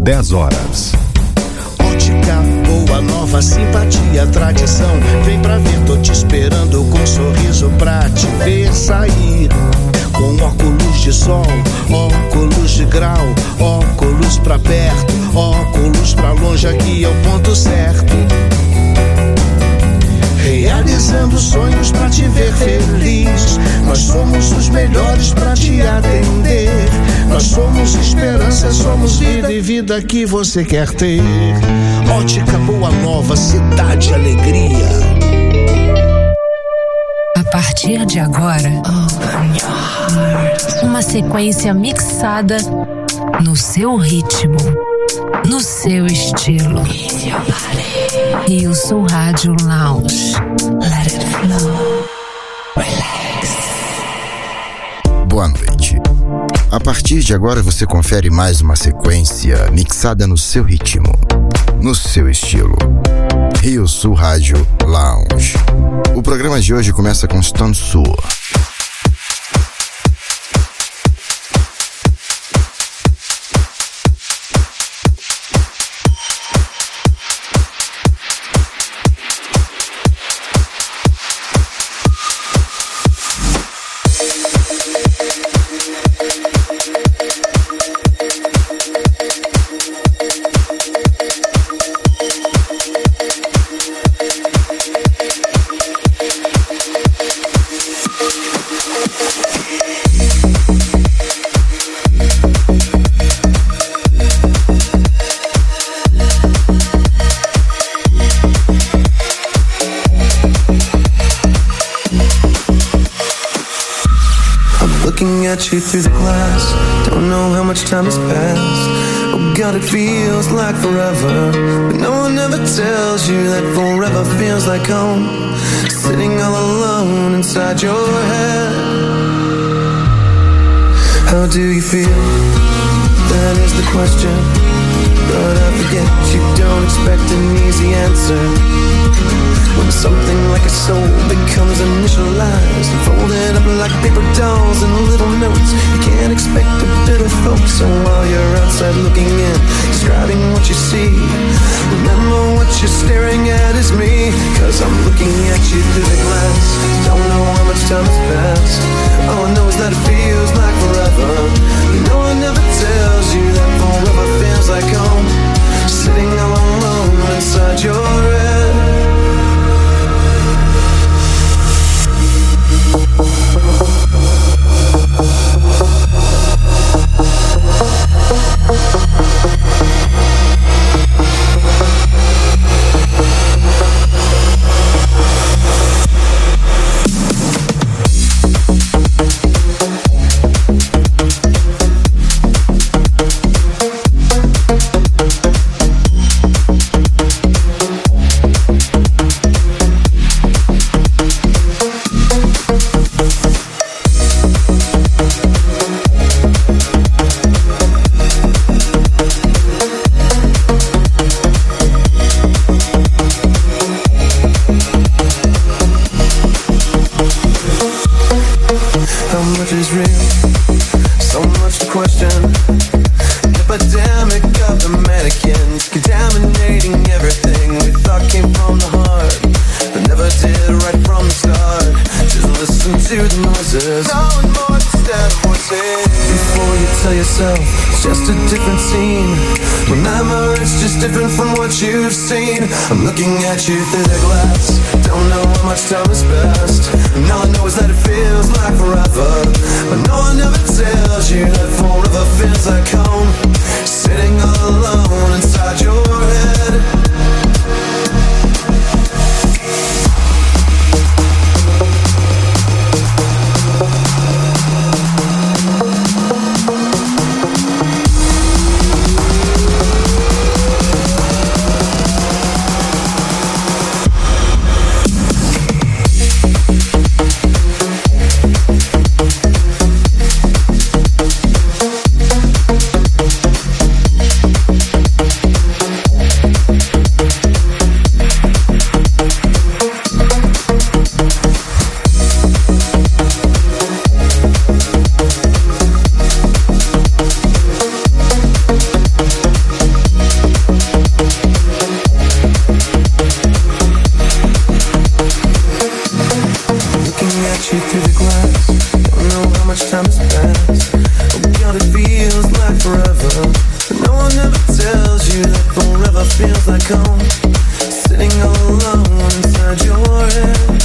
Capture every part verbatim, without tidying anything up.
dez horas. Ótica boa, nova simpatia, tradição. Vem pra ver, tô te esperando com um sorriso pra te ver sair. Com óculos de sol, óculos de grau, óculos pra perto, óculos pra longe, aqui é o ponto certo. Realizando sonhos pra te ver feliz. Nós somos os melhores pra te atender. Nós somos esperança, somos vida e vida que você quer ter. Ótica Boa Nova, cidade alegria. A partir de agora, uma sequência mixada no seu ritmo, no seu estilo. Rio Sul Rádio Lounge. Let it flow. Relax. Boa noite. A partir de agora você confere mais uma sequência mixada no seu ritmo, no seu estilo. Rio Sul Rádio Lounge. O programa de hoje começa com Stone Sour. At you through the glass, don't know how much time has passed. Oh God, it feels like forever, but no one ever tells you that forever feels like home. Sitting all alone inside your head. How do you feel? That is the question. But I forget you don't expect an easy answer. When something like a soul becomes initialized and folded up like paper dolls and little notes, you can't expect a bit of hope. So while you're outside looking in, describing what you see, remember what you're staring at is me. Cause I'm looking at you through the glass. Don't know how much time has passed. All I know is that it feels like forever. You know it never tells you that forever feels like home. Sitting all alone inside your head. I'm looking at you through the glass. Don't know how much time has passed. And all I know is that it feels like forever. But no one ever tells you that forever feels like home. Sitting all alone inside your head. you through the glass. Don't know how much time has passed. Oh God, it feels like forever. But no one ever tells you that forever feels like home. Sitting all alone inside your head.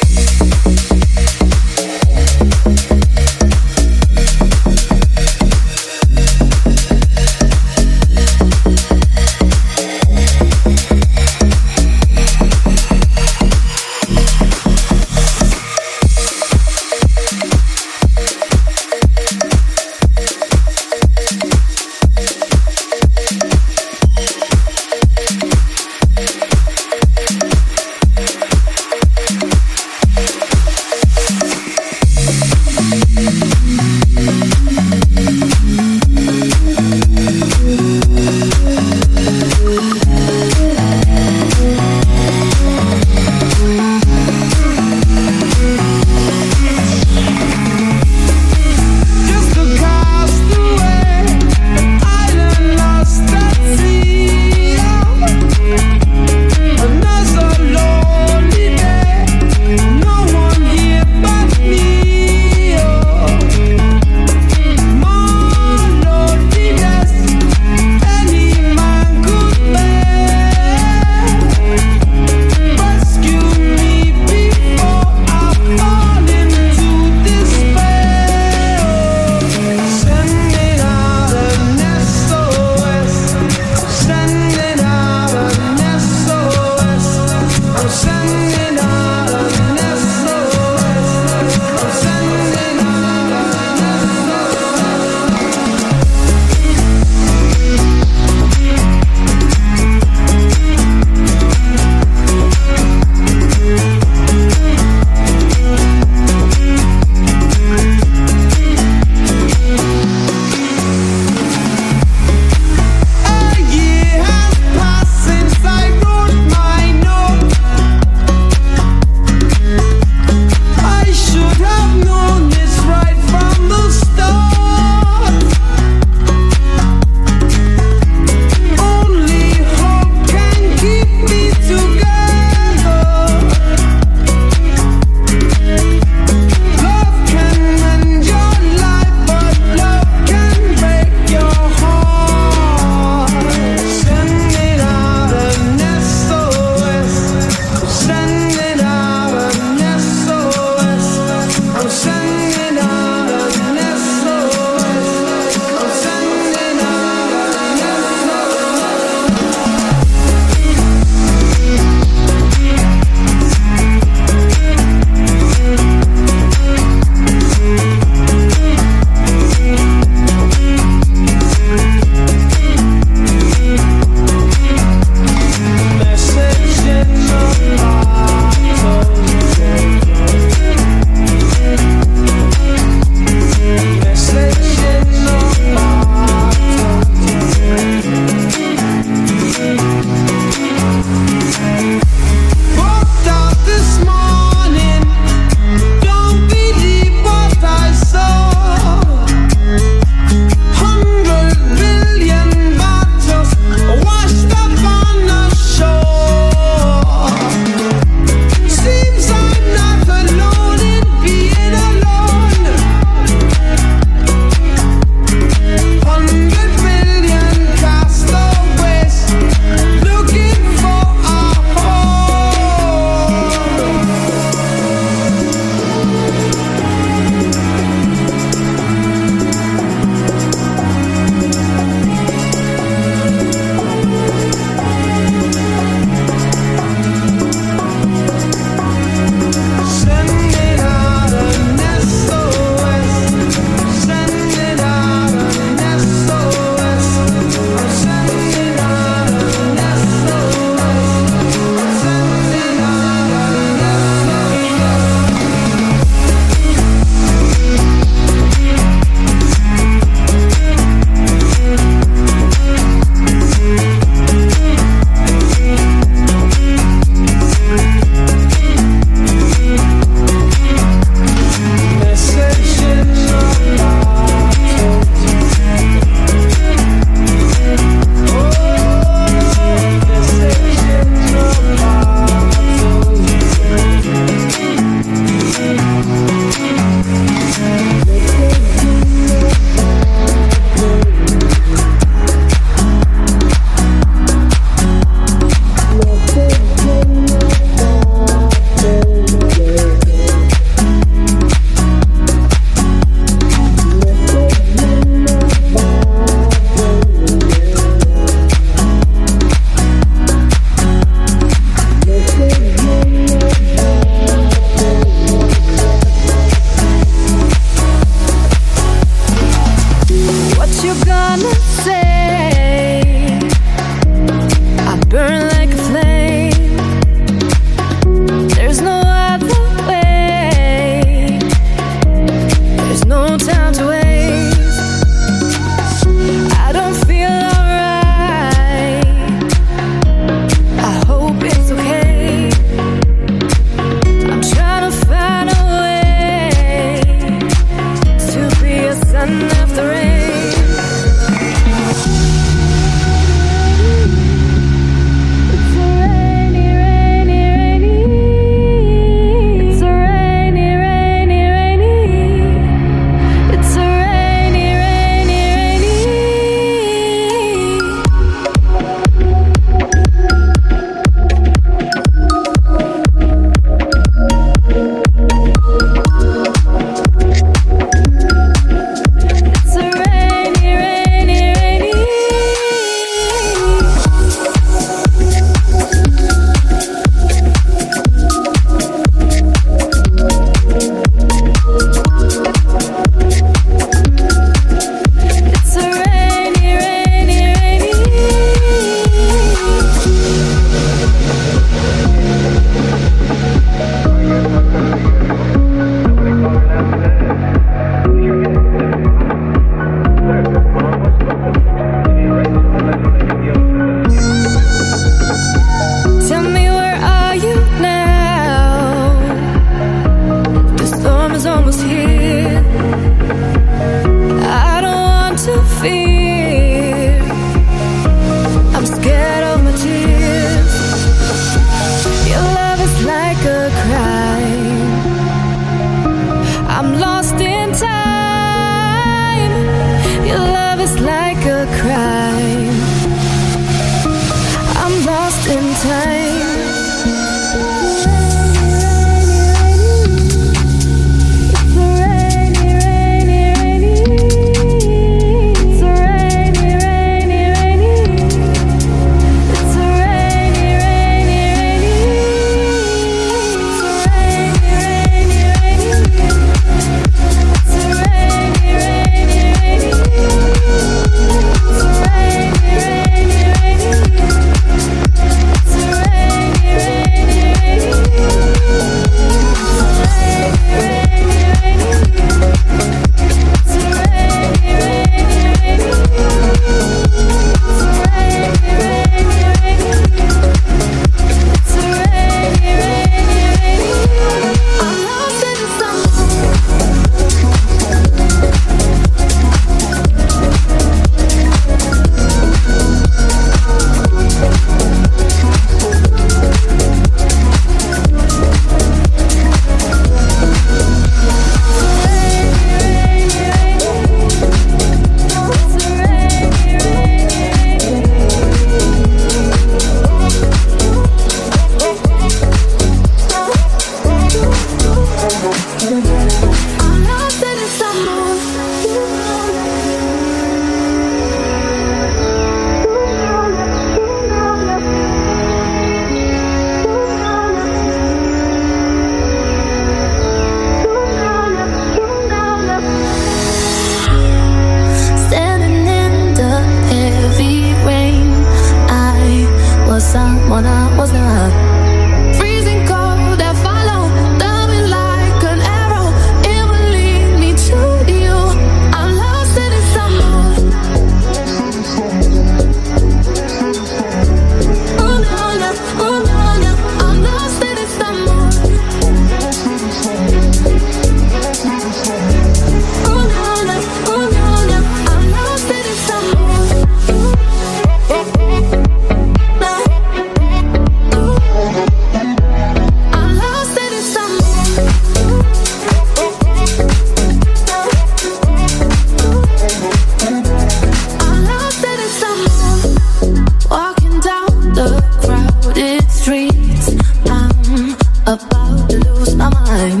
about to lose my mind.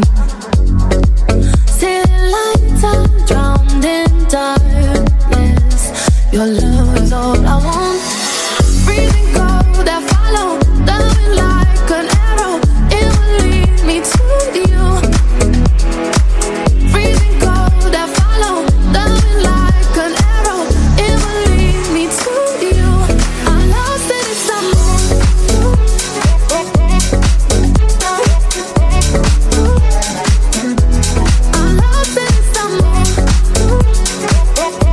City lights are drowned in darkness. Your love is all I want. Freezing cold, I follow, diving like an arrow. It will lead me to you. Freezing cold, I follow, diving like an arrow. It will lead me to you. I'm lost in its unknown. I'm lost in its unknown.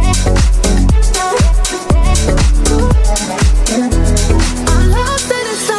I'm lost in its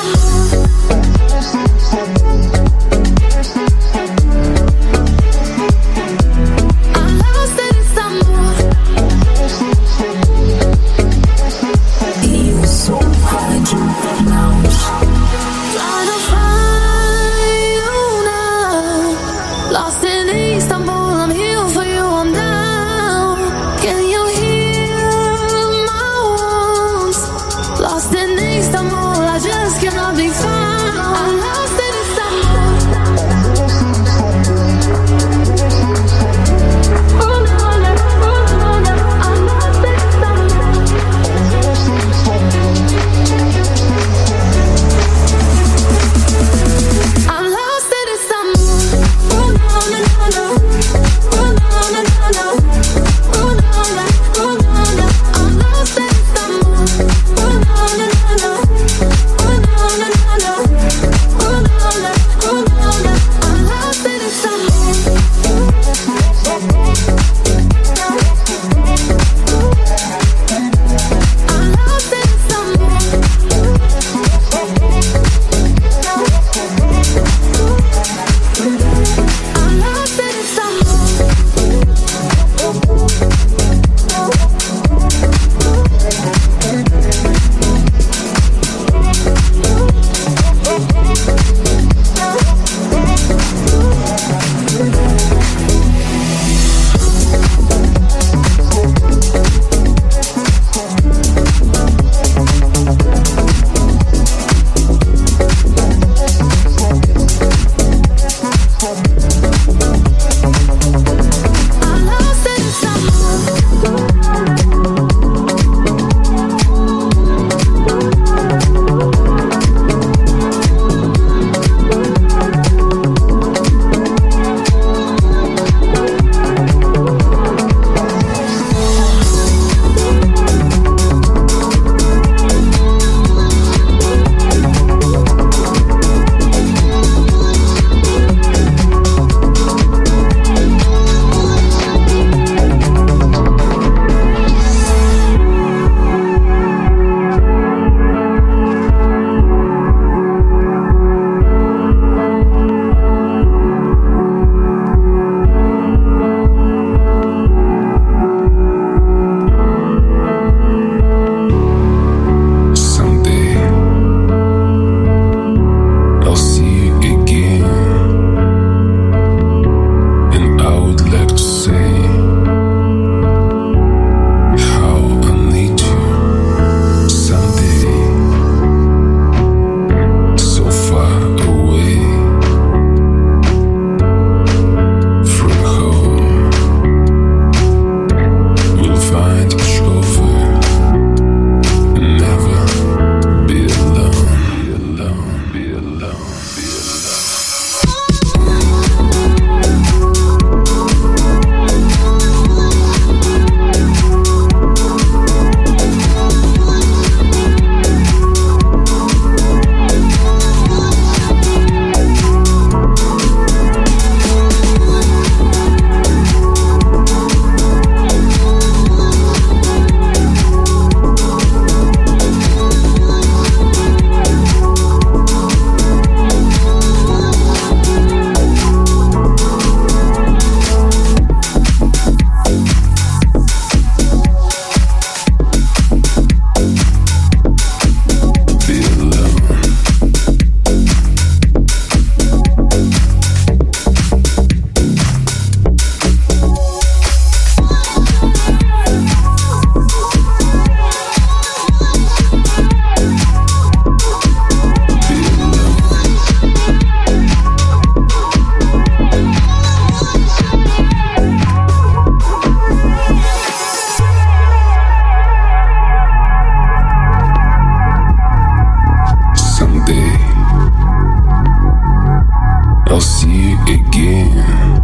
I'll see you again.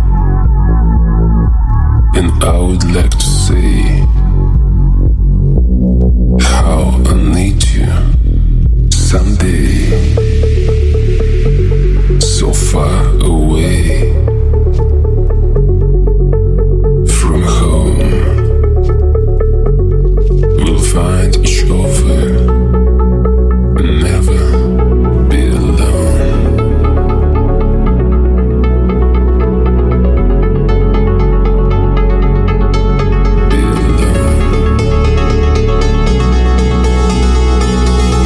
And I would like to say how I need you someday. So far away from home, we'll find each other and never be alone. Be alone.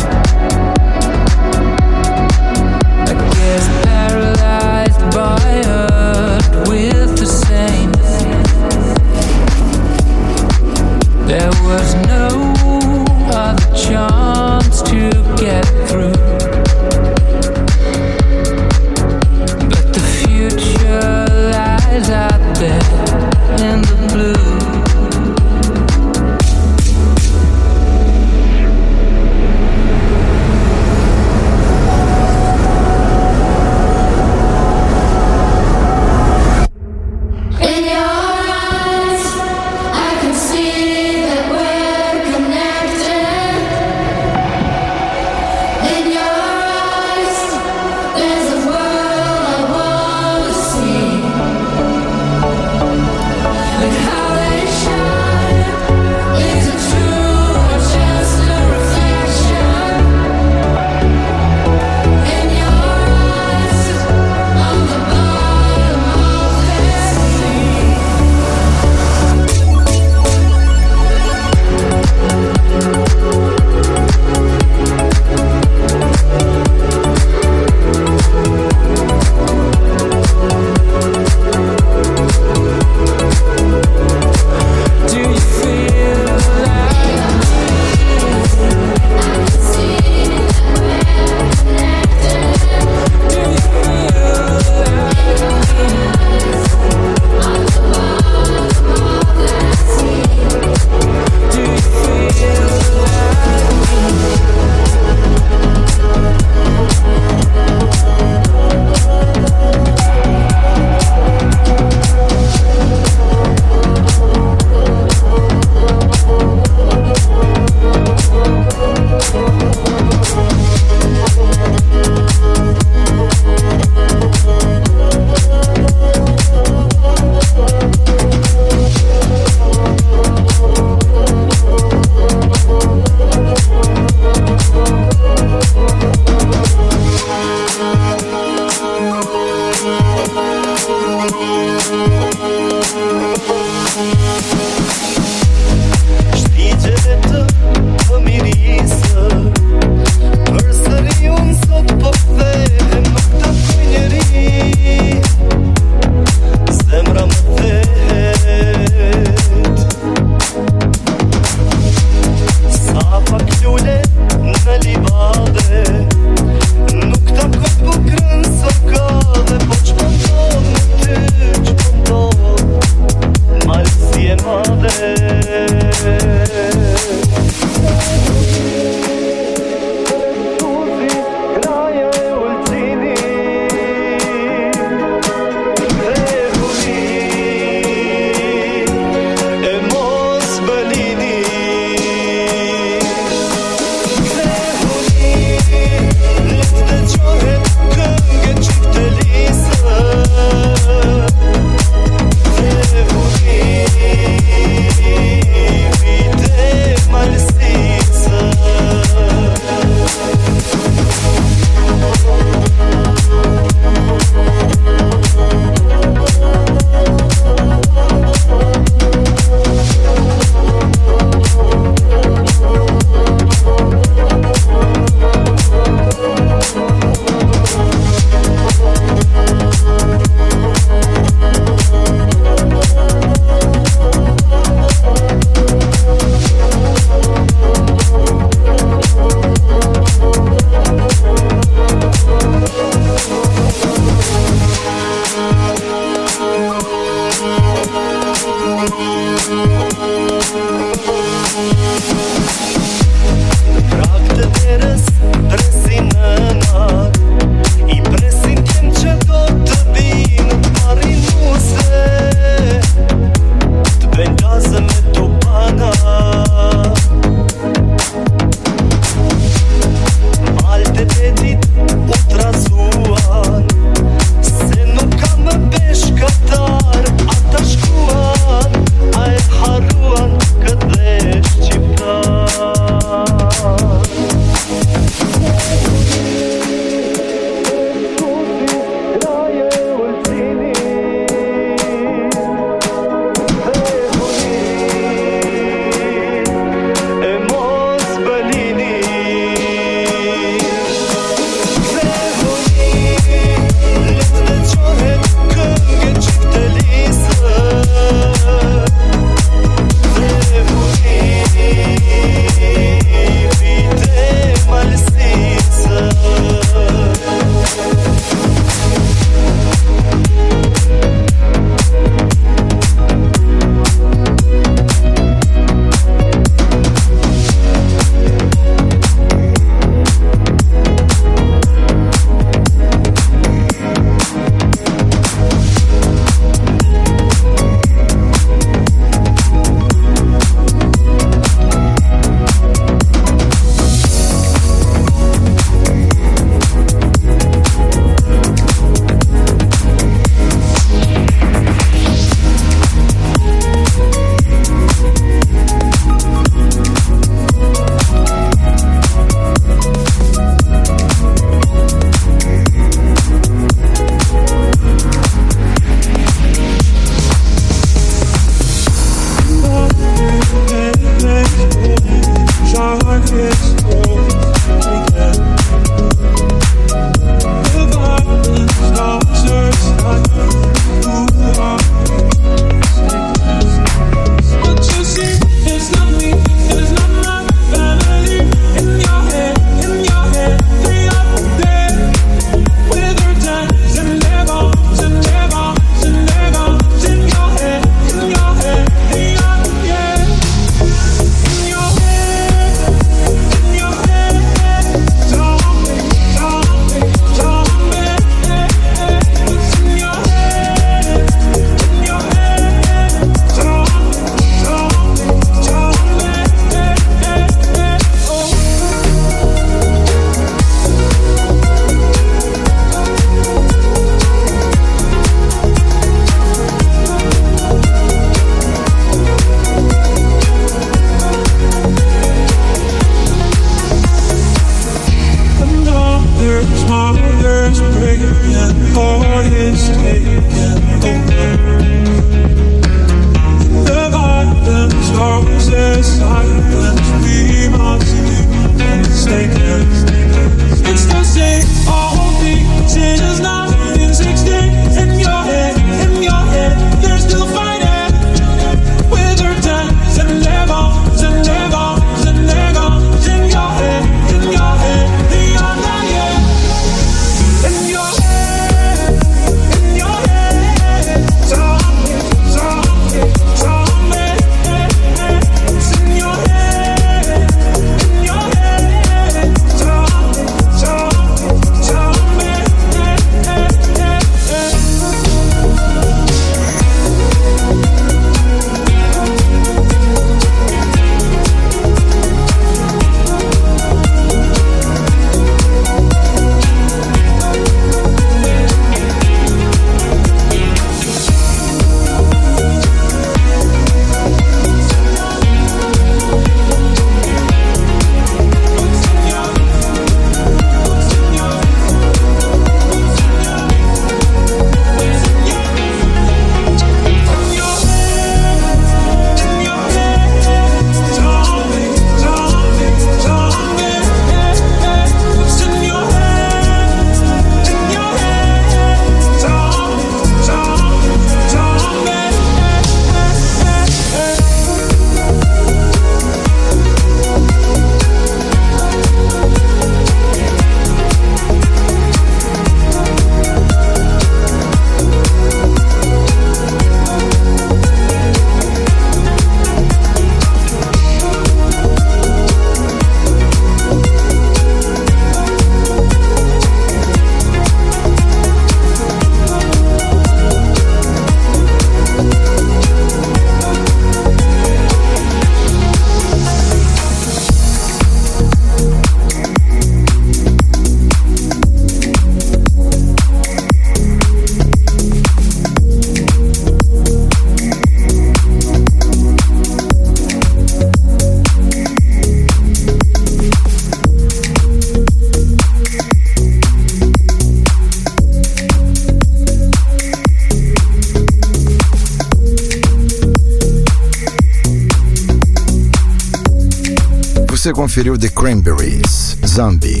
Você conferiu The Cranberries, Zombie,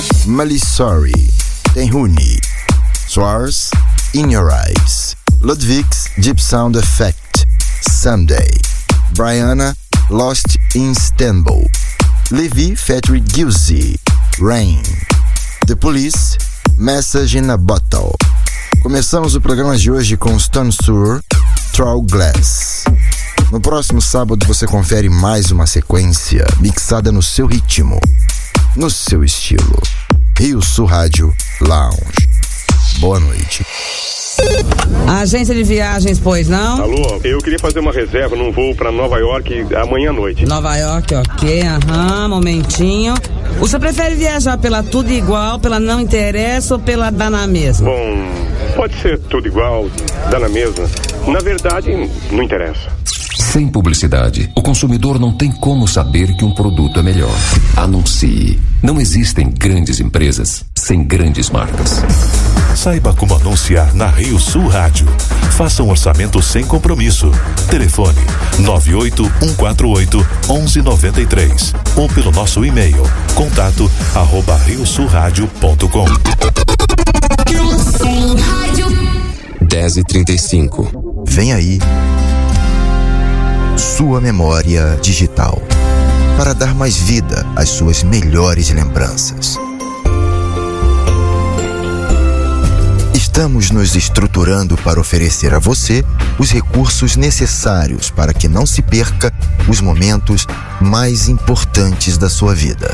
Malisori, Tenhuni, Swars, In Your Eyes, Ludwig's Deep Sound Effect, Someday, Brianna, Lost in Istanbul, Levi Fatry Gilzy, Rain, The Police, Message in a Bottle. Começamos o programa de hoje com Stone Sour, Through Glass. No próximo sábado você confere mais uma sequência mixada no seu ritmo, no seu estilo. Rio Sul Rádio Lounge. Boa noite. Agência de viagens, pois não? Alô, eu queria fazer uma reserva num voo pra Nova York amanhã à noite. Nova York, ok, aham, momentinho. O senhor prefere viajar pela tudo igual, pela não interessa ou pela dá na mesma? Bom, pode ser tudo igual, dá na mesma. Na verdade, não interessa. Sem publicidade, o consumidor não tem como saber que um produto é melhor. Anuncie. Não existem grandes empresas sem grandes marcas. Saiba como anunciar na Rio Sul Rádio. Faça um orçamento sem compromisso. Telefone nove oito um quatro oito um um nove três ou pelo nosso e-mail contato arroba rio sul rádio ponto com. dez e trinta e cinco. Vem aí sua memória digital para dar mais vida às suas melhores lembranças. Estamos nos estruturando para oferecer a você os recursos necessários para que não se perca os momentos mais importantes da sua vida.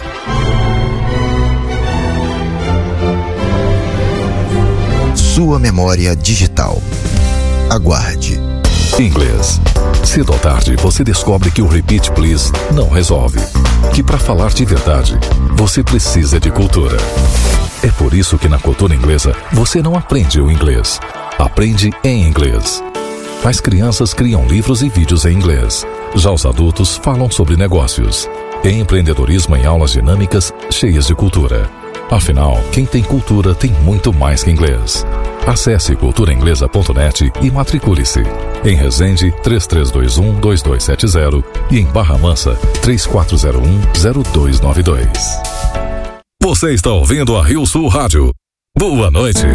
Sua memória digital. Aguarde. Inglês. Cedo ou tarde você descobre que o Repeat Please não resolve. Que para falar de verdade, você precisa de cultura. É por isso que na cultura inglesa você não aprende o inglês. Aprende em inglês. As crianças criam livros e vídeos em inglês. Já os adultos falam sobre negócios. E empreendedorismo em aulas dinâmicas cheias de cultura. Afinal, quem tem cultura tem muito mais que inglês. Acesse cultura inglesa ponto net e matricule-se. Em Resende, três três dois um, dois dois sete zero e em Barra Mansa, três quatro zero um, zero dois nove dois. Você está ouvindo a Rio Sul Rádio. Boa noite.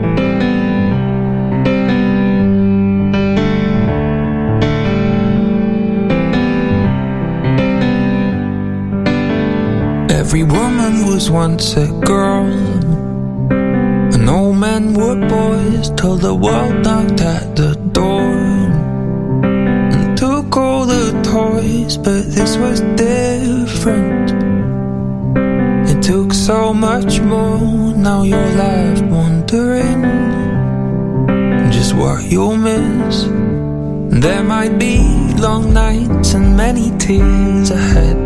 Every woman was once a girl, and all men were boys, till the world knocked at the door and took all the toys. But this was different. It took so much more. Now you're left wondering just what you'll miss. There might be long nights and many tears ahead.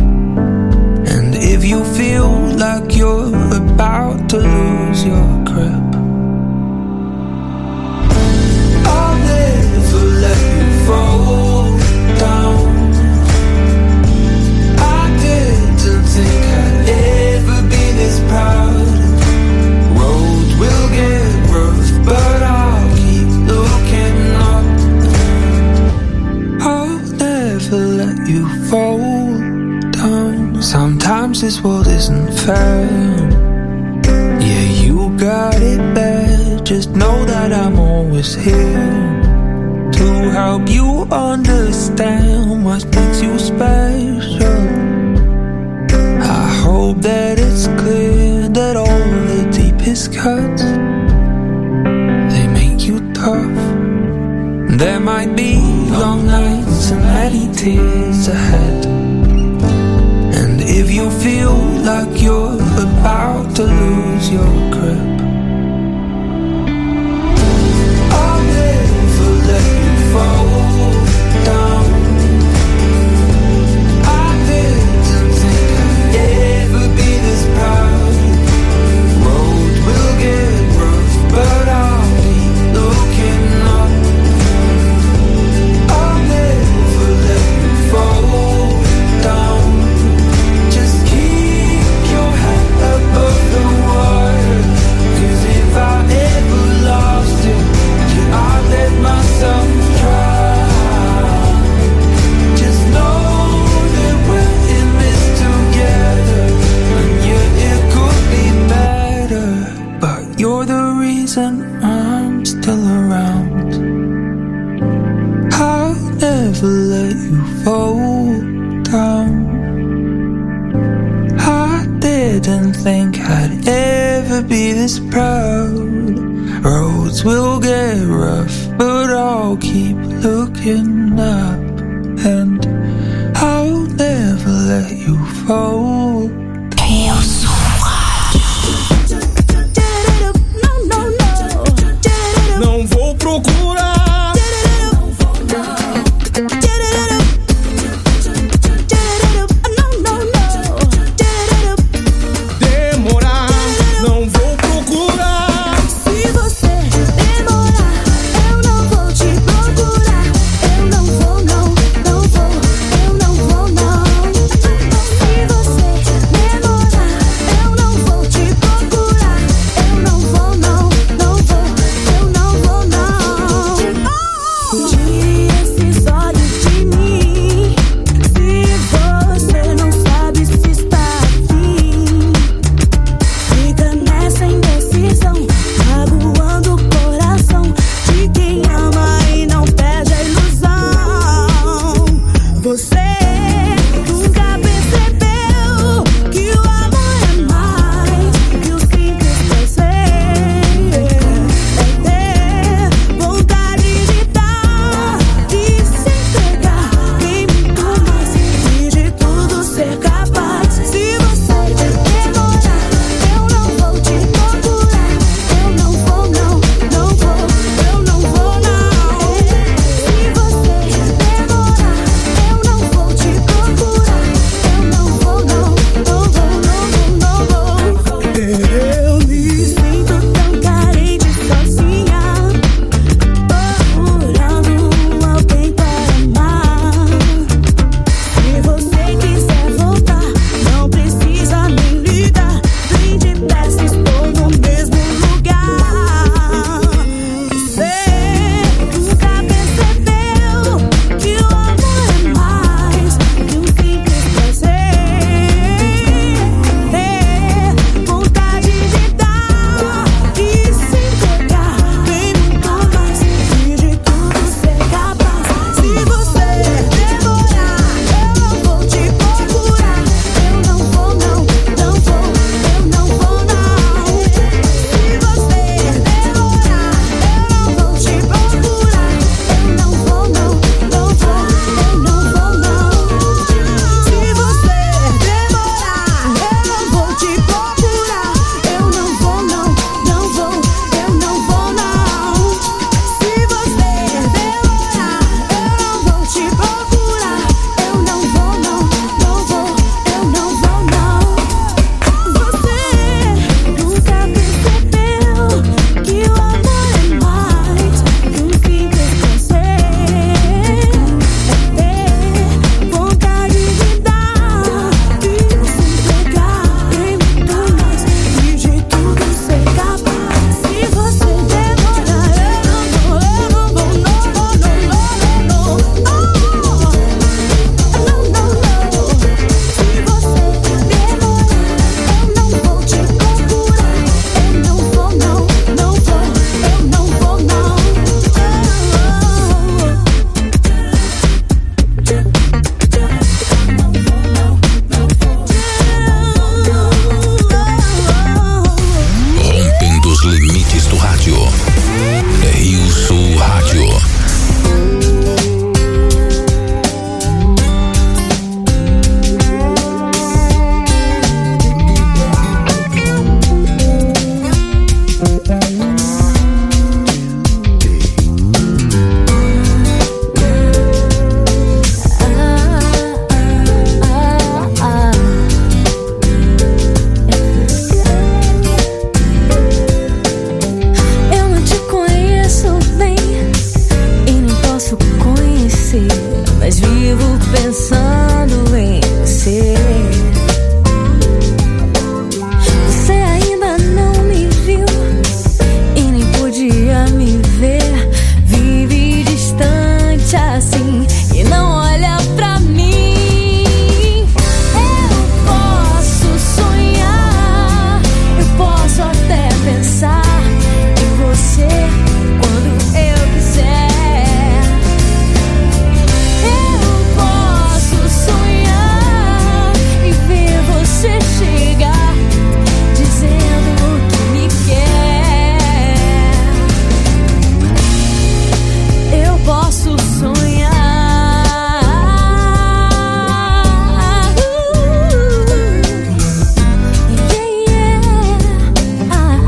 If you feel like you're about to lose your grip, I'll never let you fall down. I didn't think I'd ever be this proud. Road will get rough, but I'll keep looking up. I'll never let you fall down. Sometimes this world isn't fair. Yeah, you got it bad. Just know that I'm always here to help you understand what makes you special. I hope that it's clear that all the deepest cuts, they make you tough. There might be long nights and many tears ahead. If you feel like you're about to lose your grip, I'll never let you fall down. I didn't think I'd ever be this proud. Road will get rough, but I'll be looking up. I'll never let you fall down. Above the water, 'cause if I ever lost you, I'd let myself drown. Just know that we're in this together, and yeah, it could be better, but you're the reason I'm still around. I'll never let you fall down. Didn't think I'd ever be this proud. Roads will get rough, but I'll keep looking up. And I'll never let you fall